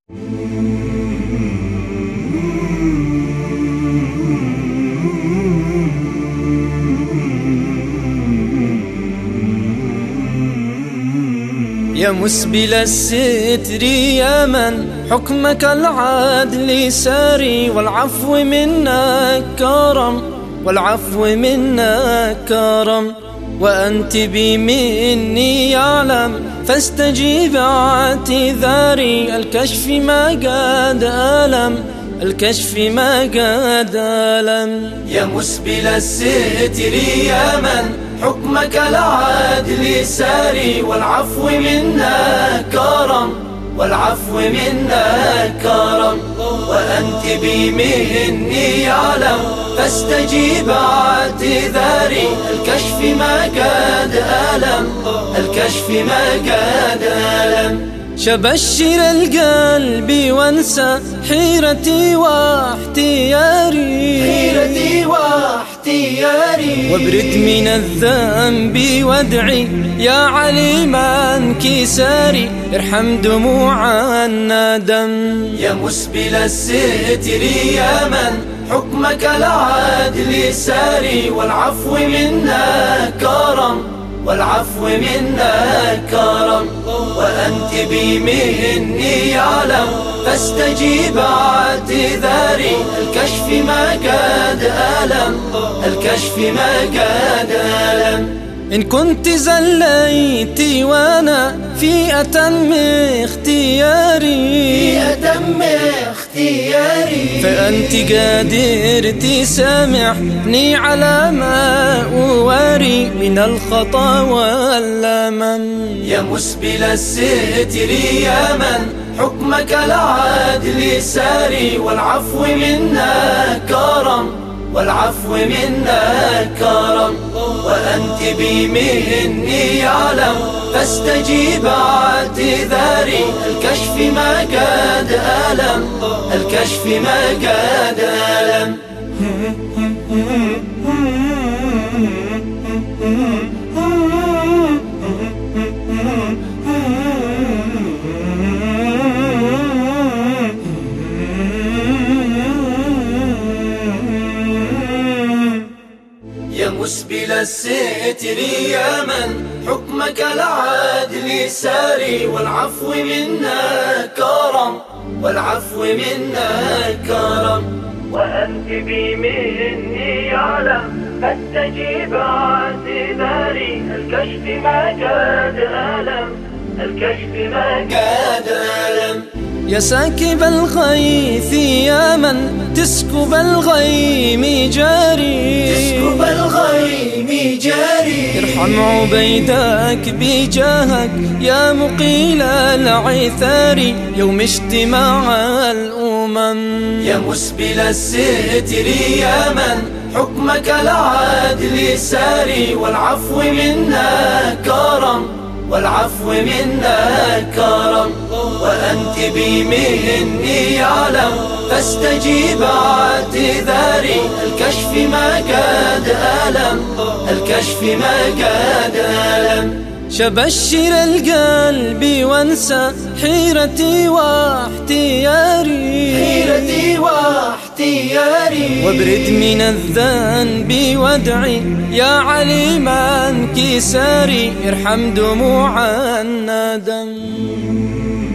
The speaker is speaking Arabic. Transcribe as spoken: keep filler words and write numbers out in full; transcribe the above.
يا مسبل الستر يا من حكمك العدل ساري، والعفو منك كرم، والعفو منك كرم، وأنت بي مني يعلم فاستجيب اعتذاري. الكشف ما قد ألم، الكشف ما قد ألم. يا مسبل الستر يا من حكمك العدل ساري، والعفو منك كرم، والعفو منك كرم، وأنت بي مني يعلم فاستجيب اعتذاري. الكشف ما قد ألم، الكشف ما قد ألم. شبشر القلب وانسى حيرتي واحتياري، حيرتي واحتياري، وابرد من الذنب وادعي يا عليم انكساري. ارحم دموع الندم. يا مسبل الستر يا من حكمك العدل ساري، والعفو منك كرم، والعفو منك كرم، وأنت بي مني يعلم فاستجيب اعتذاري. الكشف ما قد ألم، الكشف ما قد ألم. إن كنت زليت وأنا في أتم اختياري، في أتم اختياري، فأنت قادر تسامحني على ما أواري من الخطا واللمم. يا مسبل الستر يا من حكمك العدل ساري، والعفو منك كرم، والعفو منك كرم، وأنت بي مني يعلم فاستجيب اعتذاري. الكشف ما قد ألم، الكشف ما قد ألم. يا مسبل الستر يا من حكمك العدل ساري، والعفو منك كرم، والعفو منك كرم، وأنت بي مني يعلم فاستجيب اعتذاري. الكشف ما قد ألم، الكشف ما قد ألم. يا ساكب الغيث يا من تسكب الغيم جاري، تسكب الغيم جاري، ارحم عبيدك بجاهك يا مقيل العثار يوم اجتماع الأمم. يا مسبل الستر يا من حكمك العدل ساري، والعفو منك كرم، والعفو منك كرم، وأنت بي مني يعلم فاستجيب اعتذاري. الكشف ما قد ألم، الكشف ما قد ألم. شبشر القلب وانسى حيرتي واحتياري، حيرتي واحتياري، وابرد من الذنب وادعي يا عليم انكساري. ارحم دموع الندم.